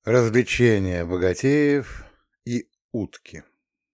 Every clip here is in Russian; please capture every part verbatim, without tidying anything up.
Развлечения богатеев и утки.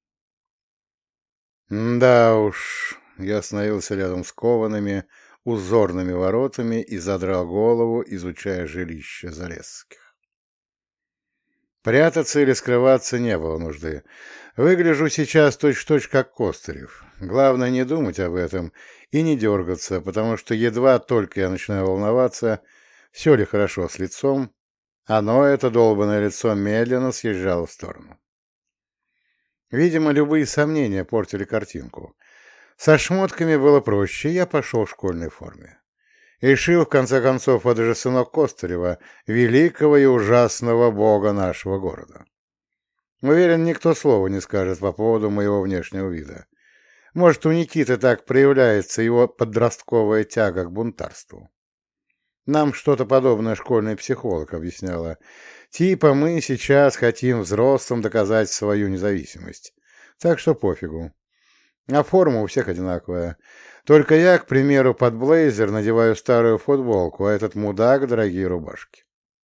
Да уж, я остановился рядом с коваными узорными воротами и задрал голову, изучая жилище Залесских. Прятаться или скрываться не было нужды. Выгляжу сейчас точь-в-точь как Костырев. Главное не думать об этом и не дергаться, потому что едва только я начинаю волноваться, все ли хорошо с лицом, оно, это долбанное лицо, медленно съезжало в сторону. Видимо, любые сомнения портили картинку. Со шмотками было проще, я пошел в школьной форме. Решил, в конце концов, это же сынок Костырева, великого и ужасного бога нашего города. Уверен, никто слова не скажет по поводу моего внешнего вида. Может, у Никиты так проявляется его подростковая тяга к бунтарству. Нам что-то подобное школьный психолог объясняла. Типа мы сейчас хотим взрослым доказать свою независимость. Так что пофигу. А форма у всех одинаковая. Только я, к примеру, под блейзер надеваю старую футболку, а этот мудак — дорогие рубашки.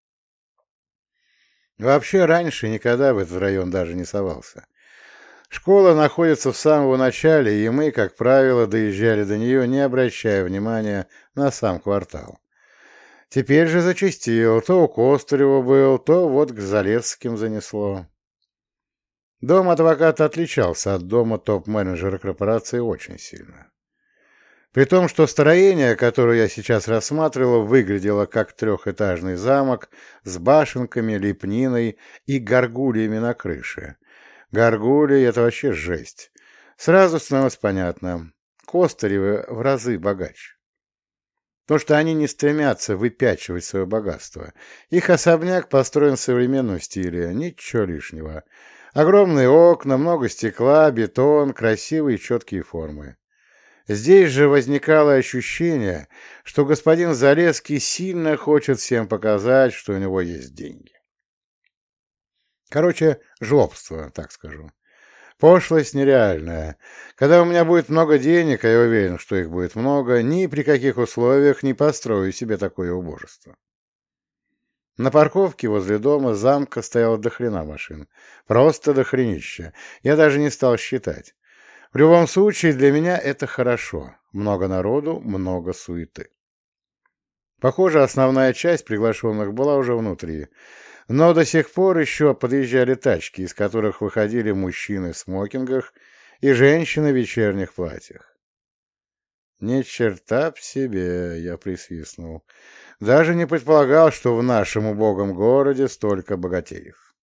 Вообще раньше никогда в этот район даже не совался. Школа находится в самом начале, и мы, как правило, доезжали до нее, не обращая внимания на сам квартал. Теперь же зачастил, то у Костырева был, то вот к Залесским занесло. Дом адвоката отличался от дома топ-менеджера корпорации очень сильно. При том, что строение, которое я сейчас рассматривал, выглядело как трехэтажный замок с башенками, лепниной и горгульями на крыше. Горгульи — это вообще жесть. Сразу становилось понятно, Костыревы в разы богаче. Потому что они не стремятся выпячивать свое богатство. Их особняк построен в современном стиле, ничего лишнего. Огромные окна, много стекла, бетон, красивые четкие формы. Здесь же возникало ощущение, что господин Залесский сильно хочет всем показать, что у него есть деньги. Короче, жлобство, так скажу. Пошлость нереальная. Когда у меня будет много денег, а я уверен, что их будет много, ни при каких условиях не построю себе такое убожество. На парковке возле дома замка стояло до хрена машин. Просто до хренища. Я даже не стал считать. В любом случае, для меня это хорошо. Много народу, много суеты. Похоже, основная часть приглашенных была уже внутри. Но до сих пор еще подъезжали тачки, из которых выходили мужчины в смокингах и женщины в вечерних платьях. «Ни черта б себе!» — я присвистнул. «Даже не предполагал, что в нашем убогом городе столько богатеев».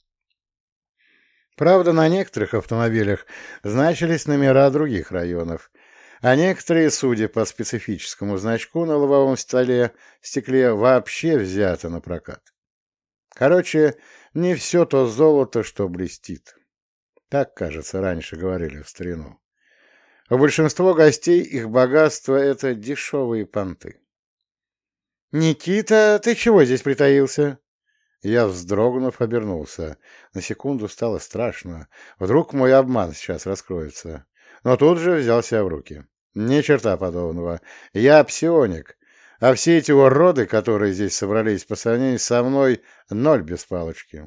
Правда, на некоторых автомобилях значились номера других районов, а некоторые, судя по специфическому значку на лобовом столе, стекле, вообще взяты на прокат. Короче, не все то золото, что блестит. Так, кажется, раньше говорили в старину. У большинства гостей их богатство — это дешевые понты. «Никита, ты чего здесь притаился?» Я, вздрогнув, обернулся. На секунду стало страшно. Вдруг мой обман сейчас раскроется. Но тут же взял себя в руки. Ни черта подобного. Я псионик. А все эти уроды, которые здесь собрались по сравнению со мной, ноль без палочки.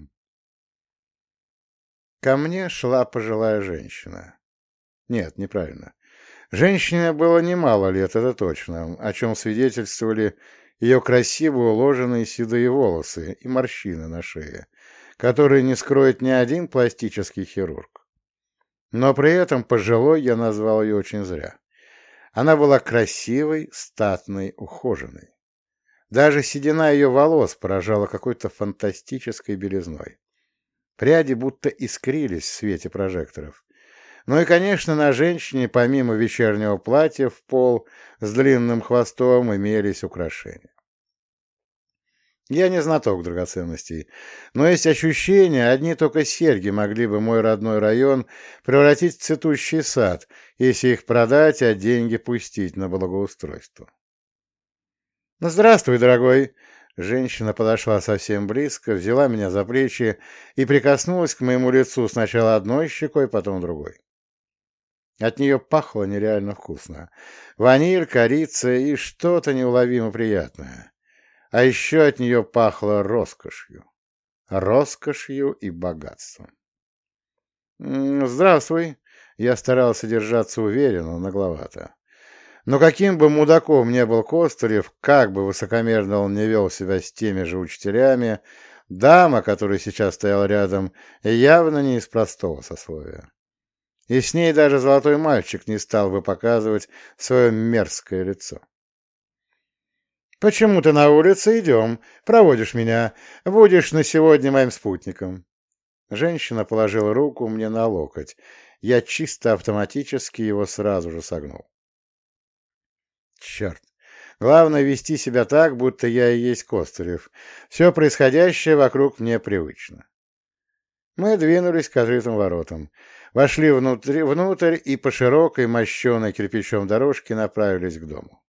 Ко мне шла пожилая женщина. Нет, неправильно. Женщине было немало лет, это точно, о чем свидетельствовали ее красиво уложенные седые волосы и морщины на шее, которые не скроет ни один пластический хирург. Но при этом пожилой я назвал ее очень зря. Она была красивой, статной, ухоженной. Даже седина ее волос поражала какой-то фантастической белизной. Пряди будто искрились в свете прожекторов. Ну и, конечно, на женщине, помимо вечернего платья в пол с длинным хвостом, имелись украшения. Я не знаток драгоценностей, но есть ощущение, одни только серьги могли бы мой родной район превратить в цветущий сад, если их продать, а деньги пустить на благоустройство. «Ну, здравствуй, дорогой!» Женщина подошла совсем близко, взяла меня за плечи и прикоснулась к моему лицу сначала одной щекой, потом другой. От нее пахло нереально вкусно. Ваниль, корица и что-то неуловимо приятное. А еще от нее пахло роскошью. роскошью и богатством. «Здравствуй!» Я старался держаться уверенно, нагловато. Но каким бы мудаком ни был Костырев, как бы высокомерно он не вел себя с теми же учителями, дама, которая сейчас стояла рядом, явно не из простого сословия. И с ней даже золотой мальчик не стал бы показывать свое мерзкое лицо. «Почему ты на улице? Идем. Проводишь меня. Будешь на сегодня моим спутником». Женщина положила руку мне на локоть. Я чисто автоматически его сразу же согнул. Черт. Главное вести себя так, будто я и есть Костырев. Все происходящее вокруг мне привычно. Мы двинулись к открытым воротам. Вошли внутрь, внутрь и по широкой, мощеной кирпичом дорожке направились к дому.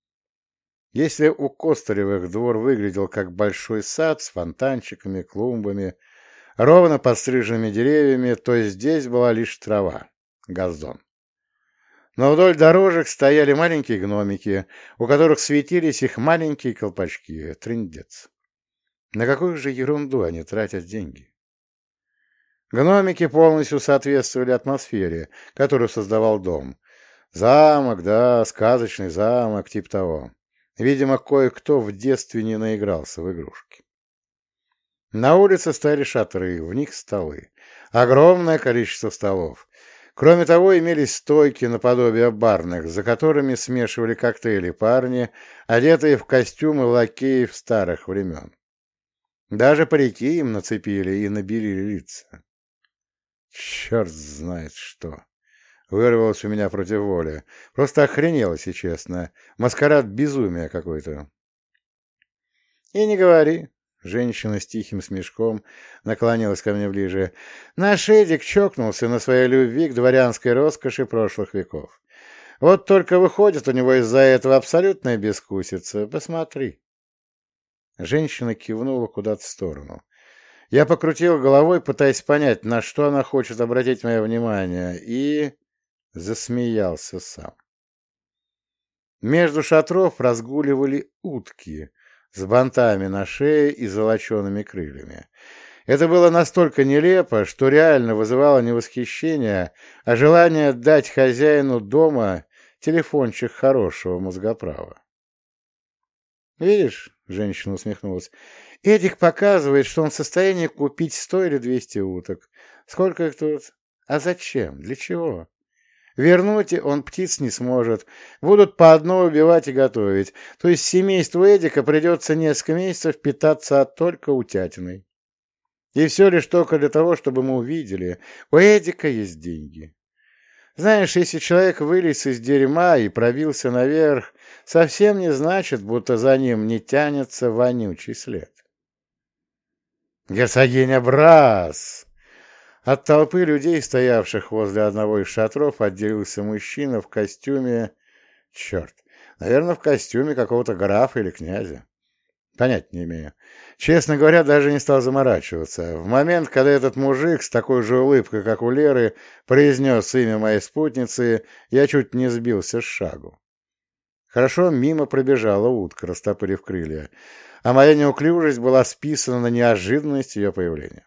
Если у Костыревых двор выглядел как большой сад с фонтанчиками, клумбами, ровно подстриженными деревьями, то здесь была лишь трава, газон. Но вдоль дорожек стояли маленькие гномики, у которых светились их маленькие колпачки. Трындец. На какую же ерунду они тратят деньги? Гномики полностью соответствовали атмосфере, которую создавал дом. Замок, да, сказочный замок, типа того. Видимо, кое-кто в детстве не наигрался в игрушки. На улице стояли шатры, в них столы. Огромное количество столов. Кроме того, имелись стойки наподобие барных, за которыми смешивали коктейли парни, одетые в костюмы лакеев старых времен. Даже парики им нацепили и набелили лица. Черт знает что. Вырвалось у меня против воли. Просто охренело, если честно. Маскарад безумия какой-то. И не говори. Женщина с тихим смешком наклонилась ко мне ближе. Наш Эдик чокнулся на своей любви к дворянской роскоши прошлых веков. Вот только выходит у него из-за этого абсолютная бескусица. Посмотри. Женщина кивнула куда-то в сторону. Я покрутил головой, пытаясь понять, на что она хочет обратить мое внимание, и засмеялся сам. Между шатров разгуливали утки с бантами на шее и золочеными крыльями. Это было настолько нелепо, что реально вызывало не восхищение, а желание дать хозяину дома телефончик хорошего мозгоправа. «Видишь?» — женщина усмехнулась. «Эдик показывает, что он в состоянии купить сто или двести уток. Сколько их тут? А зачем? Для чего? Вернуть он птиц не сможет. Будут по одной убивать и готовить. То есть семейству Эдика придется несколько месяцев питаться только утятиной. И все лишь только для того, чтобы мы увидели, у Эдика есть деньги. Знаешь, если человек вылез из дерьма и пробился наверх, совсем не значит, будто за ним не тянется вонючий след». «Герцогиня Брас!» От толпы людей, стоявших возле одного из шатров, отделился мужчина в костюме... Черт, наверное, в костюме какого-то графа или князя. Понять не имею. Честно говоря, даже не стал заморачиваться. В момент, когда этот мужик с такой же улыбкой, как у Леры, произнес имя моей спутницы, я чуть не сбился с шагу. Хорошо, мимо пробежала утка, растопырив крылья, а моя неуклюжесть была списана на неожиданность ее появления.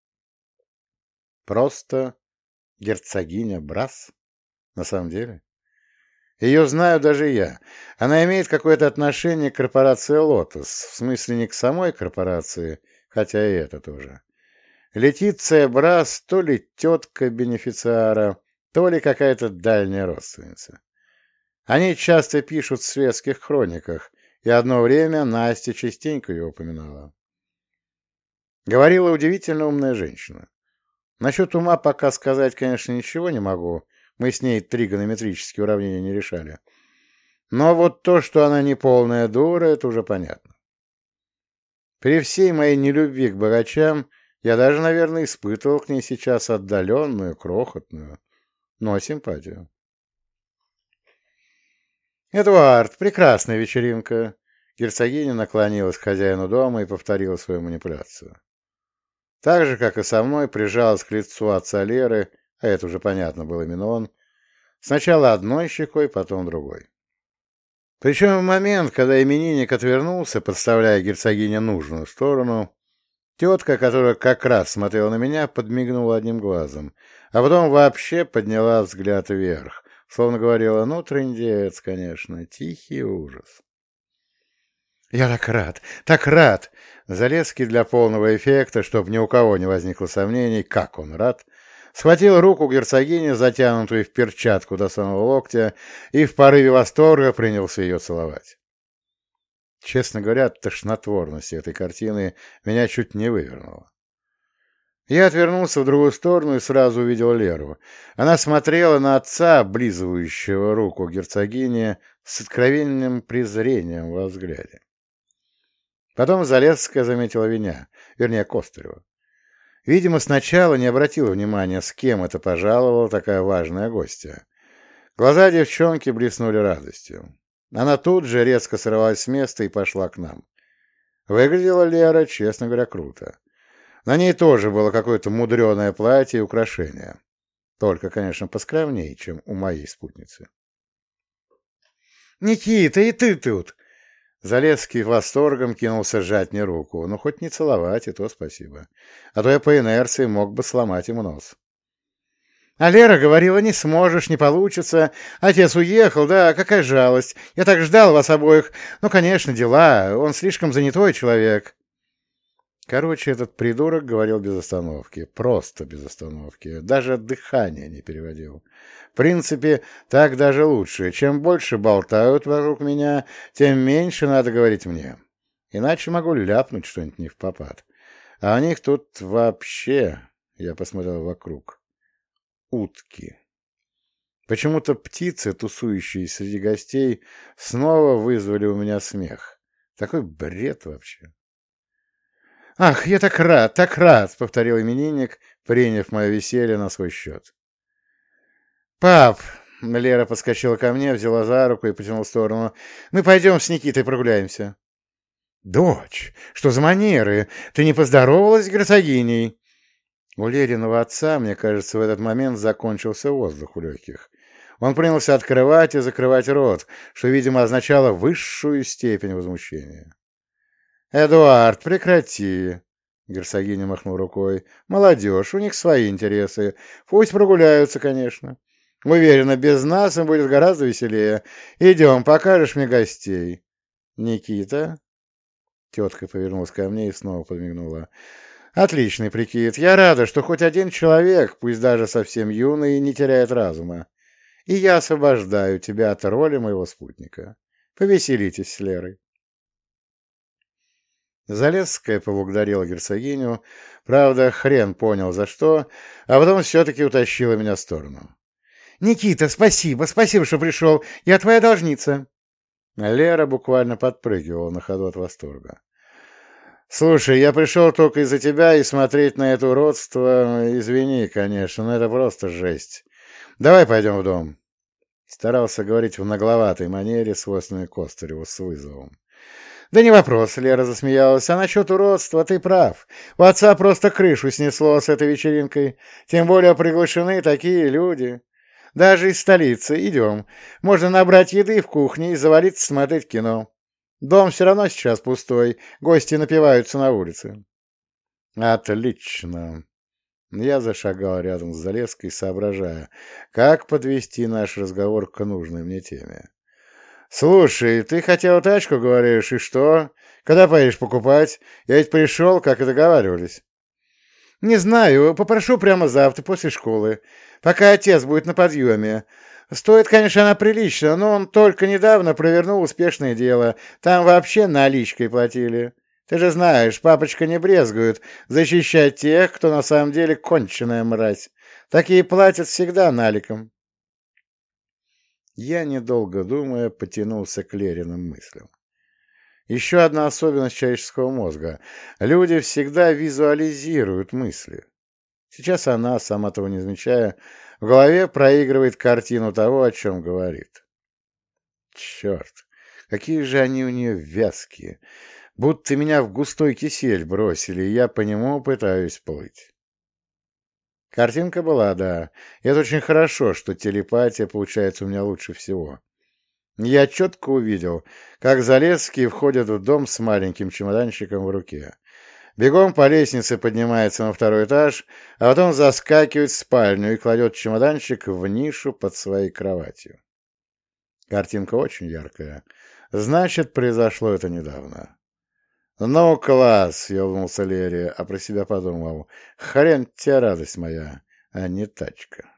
Просто герцогиня Брас? На самом деле? Ее знаю даже я. Она имеет какое-то отношение к корпорации «Лотос», в смысле не к самой корпорации, хотя и это тоже. Летиция Брас то ли тетка бенефициара, то ли какая-то дальняя родственница. Они часто пишут в светских хрониках, и одно время Настя частенько ее упоминала. Говорила удивительно умная женщина. Насчет ума пока сказать, конечно, ничего не могу. Мы с ней тригонометрические уравнения не решали. Но вот то, что она не полная дура, это уже понятно. При всей моей нелюбви к богачам я даже, наверное, испытывал к ней сейчас отдаленную, крохотную, но симпатию. «Эдуард, прекрасная вечеринка!» Герцогиня наклонилась к хозяину дома и повторила свою манипуляцию. Так же, как и со мной, прижалась к лицу отца Леры, а это уже понятно был именно он, сначала одной щекой, потом другой. Причем в момент, когда именинник отвернулся, подставляя герцогине нужную сторону, Тетка, которая как раз смотрела на меня, подмигнула одним глазом, а потом вообще подняла взгляд вверх, словно говорила: «Ну, трындец, конечно, тихий ужас». «Я так рад, так рад!» Залезский для полного эффекта, чтобы ни у кого не возникло сомнений, как он рад, схватил руку герцогини, затянутую в перчатку до самого локтя, и в порыве восторга принялся ее целовать. Честно говоря, от тошнотворности этой картины меня чуть не вывернуло. Я отвернулся в другую сторону и сразу увидел Леру. Она смотрела на отца, облизывающего руку герцогини, с откровенным презрением во взгляде. Потом Залесская заметила меня, вернее, Костырева. Видимо, сначала не обратила внимания, с кем это пожаловала такая важная гостья. Глаза девчонки блеснули радостью. Она тут же резко сорвалась с места и пошла к нам. Выглядела Лера, честно говоря, круто. На ней тоже было какое-то мудреное платье и украшение. Только, конечно, поскромнее, чем у моей спутницы. «Никита, и ты тут!» Залесский восторгом кинулся сжать мне руку. Ну, хоть не целовать, и то спасибо. А то я по инерции мог бы сломать ему нос. А Лера говорила: не сможешь, не получится. Отец уехал, да, какая жалость. Я так ждал вас обоих. Ну, конечно, дела. Он слишком занятой человек. Короче, этот придурок говорил без остановки. Просто без остановки. Даже дыхание не переводил. В принципе, так даже лучше. Чем больше болтают вокруг меня, тем меньше надо говорить мне. Иначе могу ляпнуть что-нибудь невпопад. А у них тут вообще... Я посмотрел вокруг. Утки. Почему-то птицы, тусующие среди гостей, снова вызвали у меня смех. Такой бред вообще. «Ах, я так рад, так рад!» — повторил именинник, приняв мое веселье на свой счет. «Пап!» — Лера подскочила ко мне, взяла за руку и потянула в сторону. «Мы пойдем с Никитой прогуляемся». «Дочь, что за манеры? Ты не поздоровалась с герцогиней?» У Лериного отца, мне кажется, в этот момент закончился воздух у легких. Он принялся открывать и закрывать рот, что, видимо, означало высшую степень возмущения. «Эдуард, прекрати!» — герцогиня махнула рукой. «Молодежь, у них свои интересы. Пусть прогуляются, конечно. Уверена, без нас им будет гораздо веселее. Идем, покажешь мне гостей». «Никита?» Тетка повернулась ко мне и снова подмигнула. «Отличный прикид. Я рада, что хоть один человек, пусть даже совсем юный, не теряет разума. И я освобождаю тебя от роли моего спутника. Повеселитесь с Лерой». Залесская поблагодарила герцогиню, правда, хрен понял за что, а потом все-таки утащила меня в сторону. «Никита, спасибо, спасибо, что пришел. Я твоя должница». Лера буквально подпрыгивала на ходу от восторга. «Слушай, я пришел только из-за тебя, и смотреть на это уродство, извини, конечно, но это просто жесть. Давай пойдем в дом». Старался говорить в нагловатой манере, свойственной Костыреву, с вызовом. «Да не вопрос», — Лера засмеялась. «А насчет уродства ты прав. У отца просто крышу снесло с этой вечеринкой. Тем более приглашены такие люди. Даже из столицы. Идем. Можно набрать еды в кухне и завалиться смотреть кино. Дом все равно сейчас пустой. Гости напиваются на улице». «Отлично». Я зашагал рядом с Залесской, соображая, как подвести наш разговор к нужной мне теме. «Слушай, ты хотел тачку, говоришь, и что? Когда поедешь покупать? Я ведь пришел, как и договаривались». «Не знаю, попрошу прямо завтра после школы, пока отец будет на подъеме. Стоит, конечно, она прилично, но он только недавно провернул успешное дело. Там вообще наличкой платили. Ты же знаешь, папочка не брезгует защищать тех, кто на самом деле конченая мразь. Такие платят всегда наликом». Я, недолго думая, потянулся к Лериным мыслям. Еще одна особенность человеческого мозга. Люди всегда визуализируют мысли. Сейчас она, сама того не замечая, в голове проигрывает картину того, о чем говорит. Черт, какие же они у нее вязкие. Будто меня в густой кисель бросили, и я по нему пытаюсь плыть. Картинка была, да. И это очень хорошо, что телепатия получается у меня лучше всего. Я четко увидел, как Залесские входят в дом с маленьким чемоданчиком в руке. Бегом по лестнице поднимается на второй этаж, а потом заскакивает в спальню и кладет чемоданчик в нишу под своей кроватью. Картинка очень яркая. Значит, произошло это недавно. «Ну, класс!» — ёбнулся Лерия, а про себя подумал. «Хрен тебе радость моя, а не тачка».